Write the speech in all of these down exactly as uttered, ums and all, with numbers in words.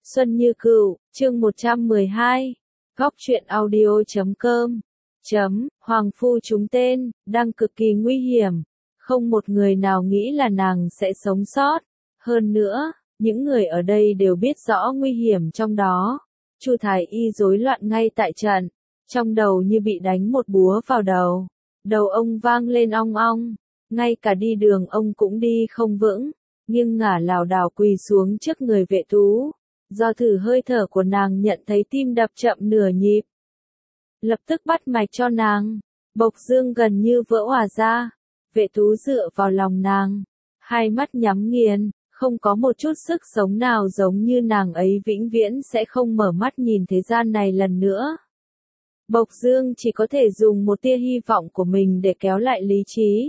Xuân Như Cửu, chương một trăm mười hai, góc truyện audio chấm com, chấm, Hoàng Phu chúng tên, đang cực kỳ nguy hiểm, không một người nào nghĩ là nàng sẽ sống sót, hơn nữa, những người ở đây đều biết rõ nguy hiểm trong đó, Chu Thái Y rối loạn ngay tại trận, trong đầu như bị đánh một búa vào đầu, đầu ông vang lên ong ong, ngay cả đi đường ông cũng đi không vững, nghiêng ngả lảo đảo quỳ xuống trước người Vệ Tú. Do thử hơi thở của nàng nhận thấy tim đập chậm nửa nhịp. Lập tức bắt mạch cho nàng, bộc dương gần như vỡ òa ra, Vệ Tú dựa vào lòng nàng, hai mắt nhắm nghiền, không có một chút sức sống nào giống như nàng ấy vĩnh viễn sẽ không mở mắt nhìn thế gian này lần nữa. Bộc dương chỉ có thể dùng một tia hy vọng của mình để kéo lại lý trí.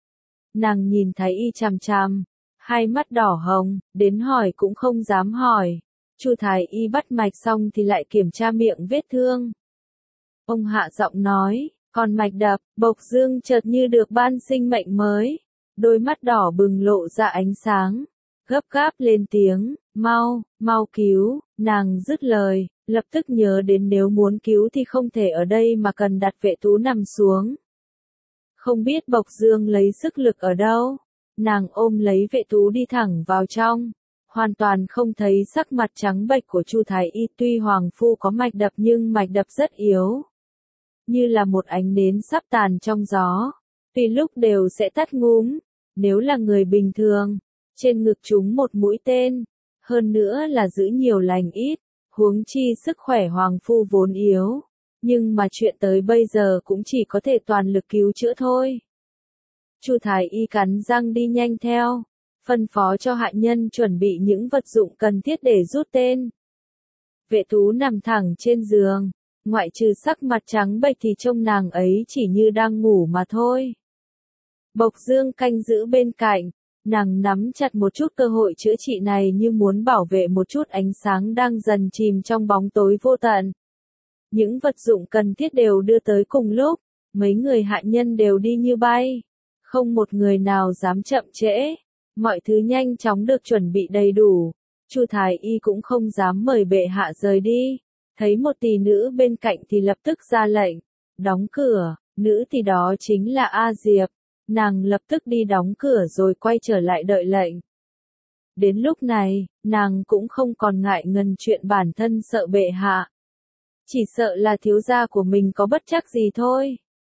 Nàng nhìn Thái Y chằm chằm, hai mắt đỏ hồng, đến hỏi cũng không dám hỏi. Chu Thái Y bắt mạch xong thì lại kiểm tra miệng vết thương. Ông hạ giọng nói, còn mạch đập, bộc dương chợt như được ban sinh mệnh mới. Đôi mắt đỏ bừng lộ ra ánh sáng. Gấp gáp lên tiếng, mau, mau cứu, nàng dứt lời, lập tức nhớ đến nếu muốn cứu thì không thể ở đây mà cần đặt Vệ Tú nằm xuống. Không biết bộc dương lấy sức lực ở đâu, nàng ôm lấy Vệ Tú đi thẳng vào trong. Hoàn toàn không thấy sắc mặt trắng bệch của Chu Thái Y, tuy Hoàng Phu có mạch đập nhưng mạch đập rất yếu. Như là một ánh nến sắp tàn trong gió, tùy lúc đều sẽ tắt ngúm, nếu là người bình thường, trên ngực trúng một mũi tên, hơn nữa là giữ nhiều lành ít, huống chi sức khỏe Hoàng Phu vốn yếu, nhưng mà chuyện tới bây giờ cũng chỉ có thể toàn lực cứu chữa thôi. Chu Thái Y cắn răng đi nhanh theo. Phân phó cho hạ nhân chuẩn bị những vật dụng cần thiết để rút tên. Vệ Tú nằm thẳng trên giường, ngoại trừ sắc mặt trắng bệch thì trông nàng ấy chỉ như đang ngủ mà thôi. Bộc dương canh giữ bên cạnh, nàng nắm chặt một chút cơ hội chữa trị này như muốn bảo vệ một chút ánh sáng đang dần chìm trong bóng tối vô tận. Những vật dụng cần thiết đều đưa tới cùng lúc, mấy người hạ nhân đều đi như bay, không một người nào dám chậm trễ. Mọi thứ nhanh chóng được chuẩn bị đầy đủ, Chu Thái Y cũng không dám mời bệ hạ rời đi, thấy một tỳ nữ bên cạnh thì lập tức ra lệnh, đóng cửa, nữ tỳ đó chính là A Diệp, nàng lập tức đi đóng cửa rồi quay trở lại đợi lệnh. Đến lúc này, nàng cũng không còn ngại ngần chuyện bản thân sợ bệ hạ, chỉ sợ là thiếu gia của mình có bất trắc gì thôi.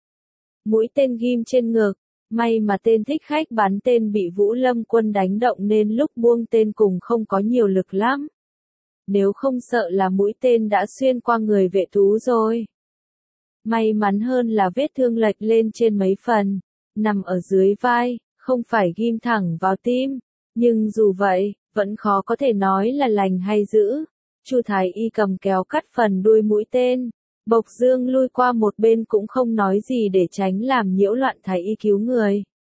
Mũi tên ghim trên ngực. May mà tên thích khách bắn tên bị Vũ Lâm Quân đánh động nên lúc buông tên cùng không có nhiều lực lắm. Nếu không sợ là mũi tên đã xuyên qua người Vệ Tú rồi. May mắn hơn là vết thương lệch lên trên mấy phần, nằm ở dưới vai, không phải ghim thẳng vào tim. Nhưng dù vậy, vẫn khó có thể nói là lành hay dữ. Chu Thái Y cầm kéo cắt phần đuôi mũi tên. Bộc dương lui qua một bên cũng không nói gì để tránh làm nhiễu loạn Thái Y cứu người.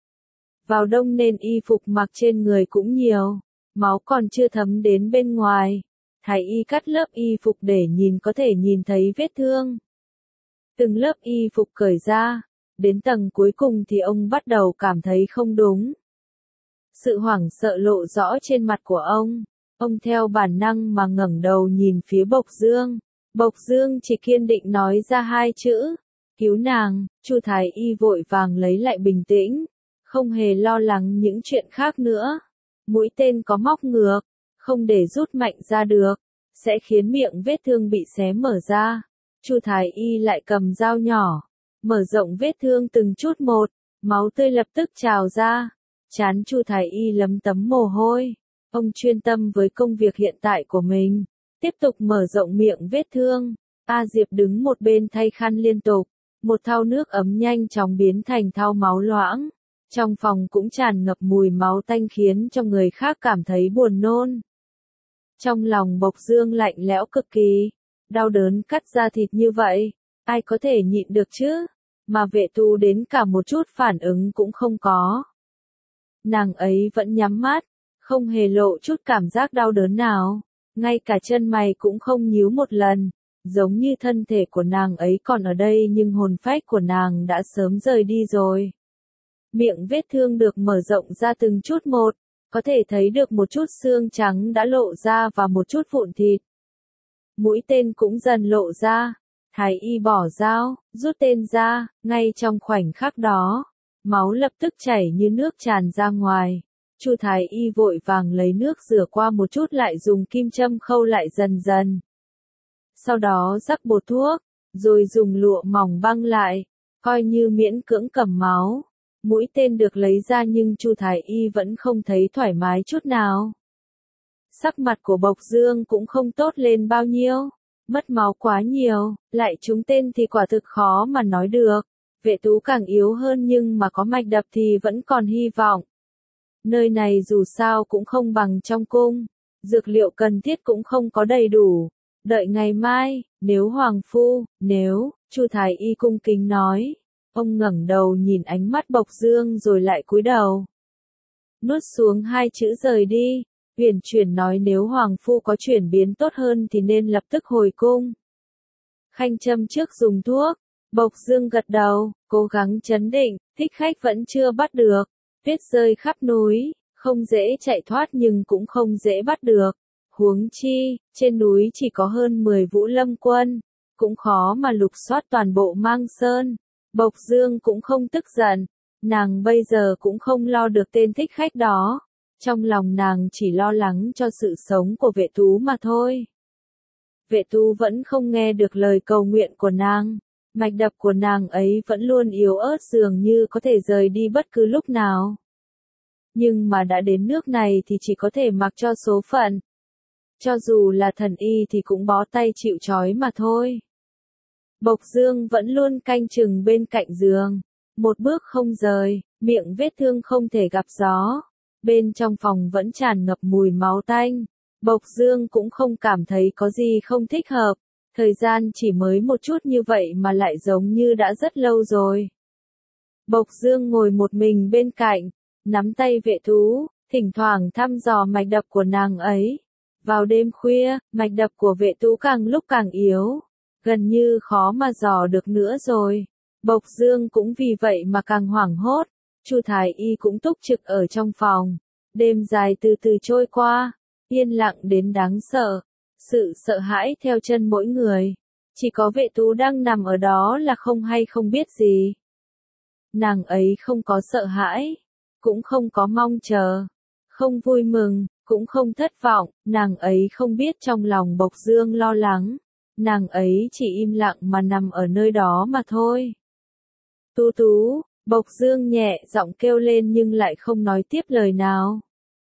Vào đông nên y phục mặc trên người cũng nhiều, máu còn chưa thấm đến bên ngoài. Thái Y cắt lớp y phục để nhìn có thể nhìn thấy vết thương. Từng lớp y phục cởi ra, đến tầng cuối cùng thì ông bắt đầu cảm thấy không đúng. Sự hoảng sợ lộ rõ trên mặt của ông, ông theo bản năng mà ngẩng đầu nhìn phía Bộc Dương. Bộc Dương chỉ kiên định nói ra hai chữ, cứu nàng. Chu Thái Y vội vàng lấy lại bình tĩnh, không hề lo lắng những chuyện khác nữa. Mũi tên có móc ngược, không để rút mạnh ra được, sẽ khiến miệng vết thương bị xé mở ra. Chu Thái Y lại cầm dao nhỏ, mở rộng vết thương từng chút một, máu tươi lập tức trào ra. Trán Chu Thái Y lấm tấm mồ hôi, ông chuyên tâm với công việc hiện tại của mình. Tiếp tục mở rộng miệng vết thương, A Diệp đứng một bên thay khăn liên tục, một thau nước ấm nhanh chóng biến thành thau máu loãng. Trong phòng cũng tràn ngập mùi máu tanh khiến cho người khác cảm thấy buồn nôn. Trong lòng Bộc Dương lạnh lẽo cực kỳ, đau đớn cắt da thịt như vậy, ai có thể nhịn được chứ, mà Vệ Tú đến cả một chút phản ứng cũng không có. Nàng ấy vẫn nhắm mắt, không hề lộ chút cảm giác đau đớn nào. Ngay cả chân mày cũng không nhíu một lần, giống như thân thể của nàng ấy còn ở đây nhưng hồn phách của nàng đã sớm rời đi rồi. Miệng vết thương được mở rộng ra từng chút một, có thể thấy được một chút xương trắng đã lộ ra và một chút vụn thịt. Mũi tên cũng dần lộ ra, Thái y bỏ dao, rút tên ra, ngay trong khoảnh khắc đó, máu lập tức chảy như nước tràn ra ngoài. Chu Thái y vội vàng lấy nước rửa qua một chút lại dùng kim châm khâu lại dần dần. Sau đó rắc bột thuốc, rồi dùng lụa mỏng băng lại, coi như miễn cưỡng cầm máu. Mũi tên được lấy ra nhưng Chu Thái y vẫn không thấy thoải mái chút nào. Sắc mặt của Bộc Dương cũng không tốt lên bao nhiêu, mất máu quá nhiều, lại trúng tên thì quả thực khó mà nói được. Vệ Tú càng yếu hơn nhưng mà có mạch đập thì vẫn còn hy vọng. Nơi này dù sao cũng không bằng trong cung, dược liệu cần thiết cũng không có đầy đủ. Đợi ngày mai, nếu Hoàng Phu, nếu, Chu Thái y cung kính nói. Ông ngẩng đầu nhìn ánh mắt Bộc Dương rồi lại cúi đầu. Nuốt xuống hai chữ rời đi, huyền chuyển nói nếu Hoàng Phu có chuyển biến tốt hơn thì nên lập tức hồi cung. Khanh châm trước dùng thuốc, Bộc Dương gật đầu, cố gắng trấn định, thích khách vẫn chưa bắt được. Tuyết rơi khắp núi, không dễ chạy thoát nhưng cũng không dễ bắt được. Huống chi, trên núi chỉ có hơn mười vũ lâm quân, cũng khó mà lục soát toàn bộ Mang Sơn. Bộc Dương cũng không tức giận, nàng bây giờ cũng không lo được tên thích khách đó. Trong lòng nàng chỉ lo lắng cho sự sống của Vệ Tú mà thôi. Vệ Tú vẫn không nghe được lời cầu nguyện của nàng. Mạch đập của nàng ấy vẫn luôn yếu ớt dường như có thể rời đi bất cứ lúc nào. Nhưng mà đã đến nước này thì chỉ có thể mặc cho số phận. Cho dù là thần y thì cũng bó tay chịu trói mà thôi. Bộc Dương vẫn luôn canh chừng bên cạnh giường. Một bước không rời, miệng vết thương không thể gặp gió. Bên trong phòng vẫn tràn ngập mùi máu tanh. Bộc Dương cũng không cảm thấy có gì không thích hợp. Thời gian chỉ mới một chút như vậy mà lại giống như đã rất lâu rồi. Bộc Dương ngồi một mình bên cạnh, nắm tay Vệ Tú, thỉnh thoảng thăm dò mạch đập của nàng ấy. Vào đêm khuya, mạch đập của Vệ Tú càng lúc càng yếu, gần như khó mà dò được nữa rồi. Bộc Dương cũng vì vậy mà càng hoảng hốt. Chu Thái y cũng túc trực ở trong phòng. Đêm dài từ từ trôi qua, yên lặng đến đáng sợ. Sự sợ hãi theo chân mỗi người. Chỉ có Vệ Tú đang nằm ở đó là không hay không biết gì. Nàng ấy không có sợ hãi, cũng không có mong chờ, không vui mừng, cũng không thất vọng. Nàng ấy không biết trong lòng Bộc Dương lo lắng. Nàng ấy chỉ im lặng mà nằm ở nơi đó mà thôi. Tú Tú, Bộc Dương nhẹ giọng kêu lên nhưng lại không nói tiếp lời nào.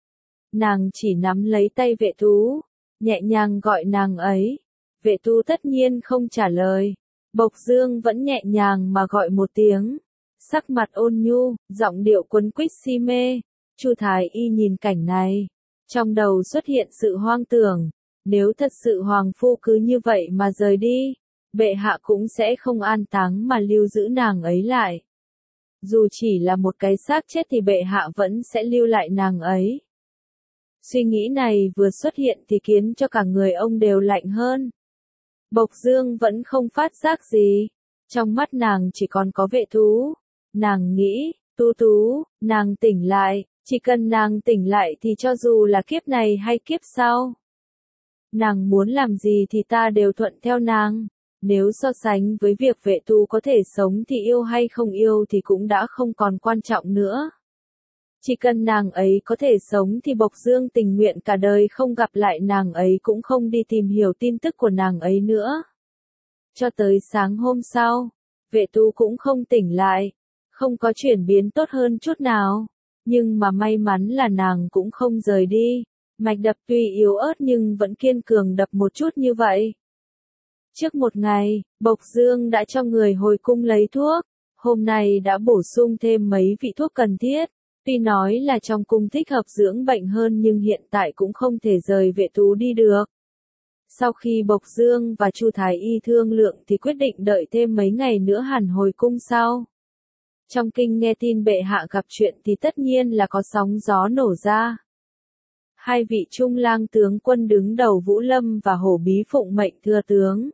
Nàng chỉ nắm lấy tay Vệ Tú, nhẹ nhàng gọi nàng ấy. Vệ Tú tất nhiên không trả lời. Bộc Dương vẫn nhẹ nhàng mà gọi một tiếng. Sắc mặt ôn nhu, giọng điệu quấn quýt si mê. Chu Thái y nhìn cảnh này, trong đầu xuất hiện sự hoang tưởng. Nếu thật sự Hoàng Phu cứ như vậy mà rời đi, bệ hạ cũng sẽ không an táng mà lưu giữ nàng ấy lại. Dù chỉ là một cái xác chết thì bệ hạ vẫn sẽ lưu lại nàng ấy. Suy nghĩ này vừa xuất hiện thì khiến cho cả người ông đều lạnh hơn. Bộc Dương vẫn không phát giác gì. Trong mắt nàng chỉ còn có Vệ Tú. Nàng nghĩ, Tú Tú, nàng tỉnh lại, chỉ cần nàng tỉnh lại thì cho dù là kiếp này hay kiếp sau. Nàng muốn làm gì thì ta đều thuận theo nàng. Nếu so sánh với việc Vệ Tú có thể sống thì yêu hay không yêu thì cũng đã không còn quan trọng nữa. Chỉ cần nàng ấy có thể sống thì Bộc Dương tình nguyện cả đời không gặp lại nàng ấy cũng không đi tìm hiểu tin tức của nàng ấy nữa. Cho tới sáng hôm sau, Vệ Tú cũng không tỉnh lại, không có chuyển biến tốt hơn chút nào. Nhưng mà may mắn là nàng cũng không rời đi. Mạch đập tuy yếu ớt nhưng vẫn kiên cường đập một chút như vậy. Trước một ngày, Bộc Dương đã cho người hồi cung lấy thuốc. Hôm nay đã bổ sung thêm mấy vị thuốc cần thiết. Tuy nói là trong cung thích hợp dưỡng bệnh hơn nhưng hiện tại cũng không thể rời Vệ Tú đi được. Sau khi Bộc Dương và Chu Thái y thương lượng thì quyết định đợi thêm mấy ngày nữa hẳn hồi cung sau. Trong kinh nghe tin bệ hạ gặp chuyện thì tất nhiên là có sóng gió nổ ra. Hai vị trung lang tướng quân đứng đầu Vũ Lâm và Hổ Bí phụng mệnh thừa tướng,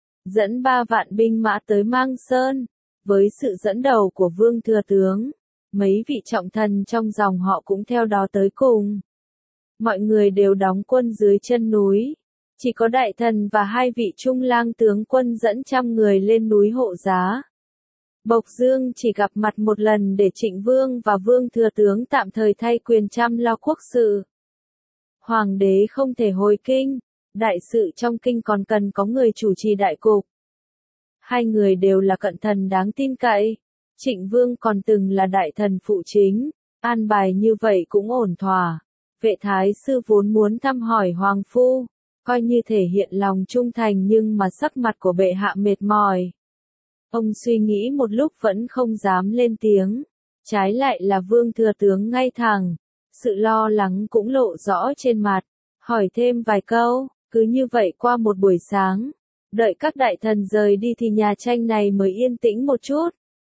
dẫn ba vạn binh mã tới Mang Sơn. Với sự dẫn đầu của Vương thừa tướng, mấy vị trọng thần trong dòng họ cũng theo đó tới cùng. Mọi người đều đóng quân dưới chân núi. Chỉ có đại thần và hai vị trung lang tướng quân dẫn trăm người lên núi hộ giá. Bộc Dương chỉ gặp mặt một lần để Trịnh Vương và Vương Thừa Tướng tạm thời thay quyền chăm lo quốc sự. Hoàng đế không thể hồi kinh, đại sự trong kinh còn cần có người chủ trì đại cục. Hai người đều là cận thần đáng tin cậy. Trịnh Vương còn từng là đại thần phụ chính, an bài như vậy cũng ổn thỏa. Vệ thái sư vốn muốn thăm hỏi hoàng phu, coi như thể hiện lòng trung thành nhưng mà sắc mặt của bệ hạ mệt mỏi. Ông suy nghĩ một lúc vẫn không dám lên tiếng, trái lại là Vương Thừa Tướng ngay thẳng, sự lo lắng cũng lộ rõ trên mặt, hỏi thêm vài câu, cứ như vậy qua một buổi sáng, đợi các đại thần rời đi thì nhà tranh này mới yên tĩnh một chút.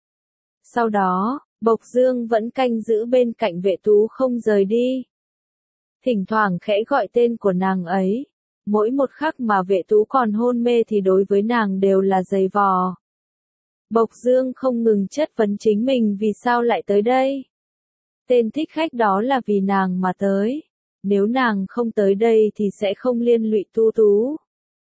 Sau đó, Bộc Dương vẫn canh giữ bên cạnh Vệ Tú không rời đi. Thỉnh thoảng khẽ gọi tên của nàng ấy, mỗi một khắc mà Vệ Tú còn hôn mê thì đối với nàng đều là giày vò. Bộc Dương không ngừng chất vấn chính mình vì sao lại tới đây. Tên thích khách đó là vì nàng mà tới, nếu nàng không tới đây thì sẽ không liên lụy Tu Tú.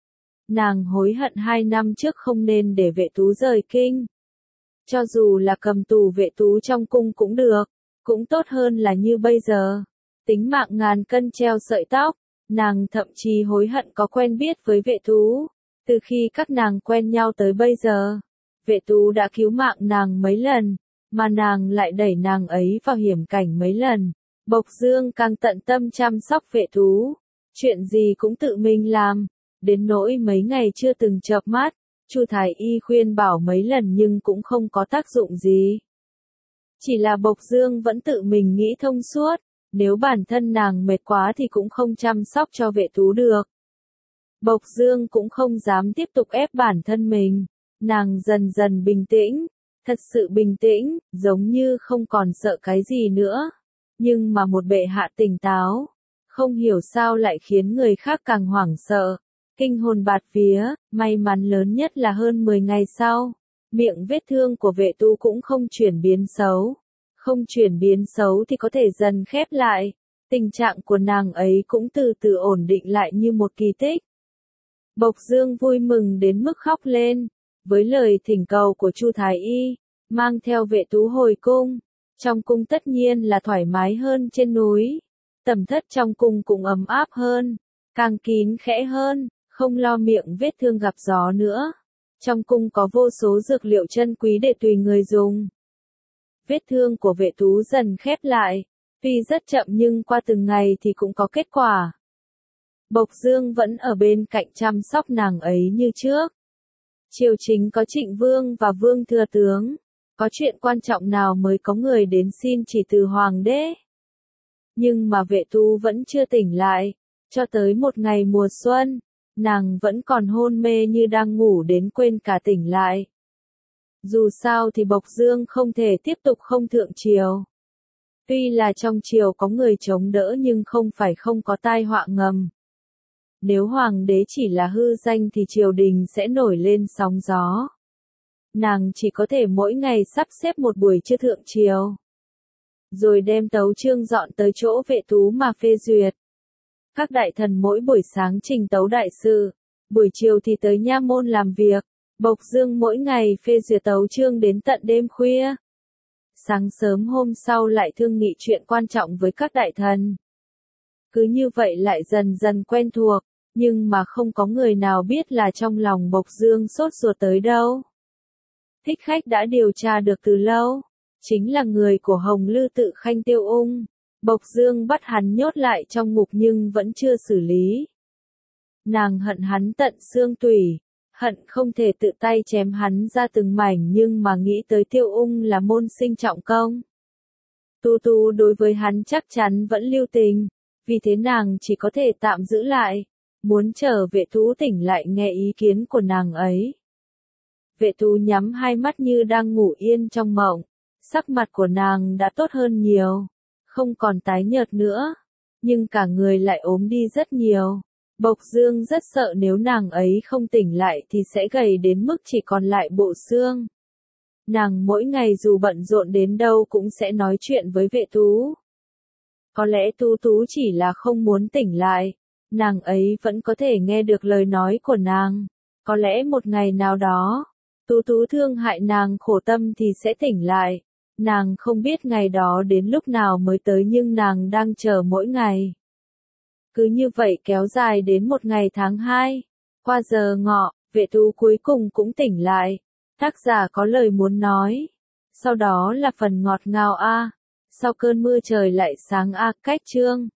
Nàng hối hận hai năm trước không nên để Vệ Tú rời kinh. Cho dù là cầm tù Vệ Tú trong cung cũng được, cũng tốt hơn là như bây giờ. Tính mạng ngàn cân treo sợi tóc, nàng thậm chí hối hận có quen biết với Vệ Tú. Từ khi các nàng quen nhau tới bây giờ, Vệ Tú đã cứu mạng nàng mấy lần, mà nàng lại đẩy nàng ấy vào hiểm cảnh mấy lần. Bộc Dương càng tận tâm chăm sóc Vệ Tú, chuyện gì cũng tự mình làm, đến nỗi mấy ngày chưa từng chợp mắt, Chu Thái Y khuyên bảo mấy lần nhưng cũng không có tác dụng gì. Chỉ là Bộc Dương vẫn tự mình nghĩ thông suốt, nếu bản thân nàng mệt quá thì cũng không chăm sóc cho Vệ Tú được. Bộc Dương cũng không dám tiếp tục ép bản thân mình, nàng dần dần bình tĩnh, thật sự bình tĩnh, giống như không còn sợ cái gì nữa. Nhưng mà một bệ hạ tỉnh táo, không hiểu sao lại khiến người khác càng hoảng sợ, kinh hồn bạt vía. May mắn lớn nhất là hơn mười ngày sau, miệng vết thương của Vệ Tú cũng không chuyển biến xấu. Không chuyển biến xấu thì có thể dần khép lại, tình trạng của nàng ấy cũng từ từ ổn định lại như một kỳ tích. Bộc Dương vui mừng đến mức khóc lên, với lời thỉnh cầu của Chu Thái Y, mang theo Vệ Tú hồi cung. Trong cung tất nhiên là thoải mái hơn trên núi, tẩm thất trong cung cũng ấm áp hơn, càng kín khẽ hơn, không lo miệng vết thương gặp gió nữa. Trong cung có vô số dược liệu chân quý để tùy người dùng. Vết thương của Vệ Tú dần khép lại, tuy rất chậm nhưng qua từng ngày thì cũng có kết quả. Bộc Dương vẫn ở bên cạnh chăm sóc nàng ấy như trước. Triều chính có Trịnh Vương và Vương Thừa Tướng, có chuyện quan trọng nào mới có người đến xin chỉ từ Hoàng đế. Nhưng mà Vệ Tú vẫn chưa tỉnh lại, cho tới một ngày mùa xuân, nàng vẫn còn hôn mê như đang ngủ đến quên cả tỉnh lại. Dù sao thì Bộc Dương không thể tiếp tục không thượng triều. Tuy là trong triều có người chống đỡ nhưng không phải không có tai họa ngầm. Nếu hoàng đế chỉ là hư danh thì triều đình sẽ nổi lên sóng gió. Nàng chỉ có thể mỗi ngày sắp xếp một buổi trưa thượng triều, rồi đem tấu chương dọn tới chỗ Vệ Tú mà phê duyệt. Các đại thần mỗi buổi sáng trình tấu đại sự, buổi chiều thì tới nha môn làm việc. Bộc Dương mỗi ngày phê duyệt tấu chương đến tận đêm khuya. Sáng sớm hôm sau lại thương nghị chuyện quan trọng với các đại thần. Cứ như vậy lại dần dần quen thuộc, nhưng mà không có người nào biết là trong lòng Bộc Dương sốt ruột tới đâu. Thích khách đã điều tra được từ lâu, chính là người của Hồng Lư Tự Khanh Tiêu Ung. Bộc Dương bắt hắn nhốt lại trong ngục nhưng vẫn chưa xử lý. Nàng hận hắn tận xương tủy, hận không thể tự tay chém hắn ra từng mảnh nhưng mà nghĩ tới Tiêu Ung là môn sinh trọng công. Tu Tu đối với hắn chắc chắn vẫn lưu tình, vì thế nàng chỉ có thể tạm giữ lại, muốn chờ Vệ Tú tỉnh lại nghe ý kiến của nàng ấy. Vệ Tú nhắm hai mắt như đang ngủ yên trong mộng, sắc mặt của nàng đã tốt hơn nhiều, không còn tái nhợt nữa, nhưng cả người lại ốm đi rất nhiều. Bộc Dương rất sợ nếu nàng ấy không tỉnh lại thì sẽ gầy đến mức chỉ còn lại bộ xương. Nàng mỗi ngày dù bận rộn đến đâu cũng sẽ nói chuyện với Vệ Tú. Có lẽ Tú Tú chỉ là không muốn tỉnh lại, nàng ấy vẫn có thể nghe được lời nói của nàng. Có lẽ một ngày nào đó, Tú Tú thương hại nàng khổ tâm thì sẽ tỉnh lại. Nàng không biết ngày đó đến lúc nào mới tới nhưng nàng đang chờ mỗi ngày. Cứ như vậy kéo dài đến một ngày tháng hai. Qua giờ ngọ, Vệ Tú cuối cùng cũng tỉnh lại. Tác giả có lời muốn nói. Sau đó là phần ngọt ngào a. Sau cơn mưa trời lại sáng a. Cách chương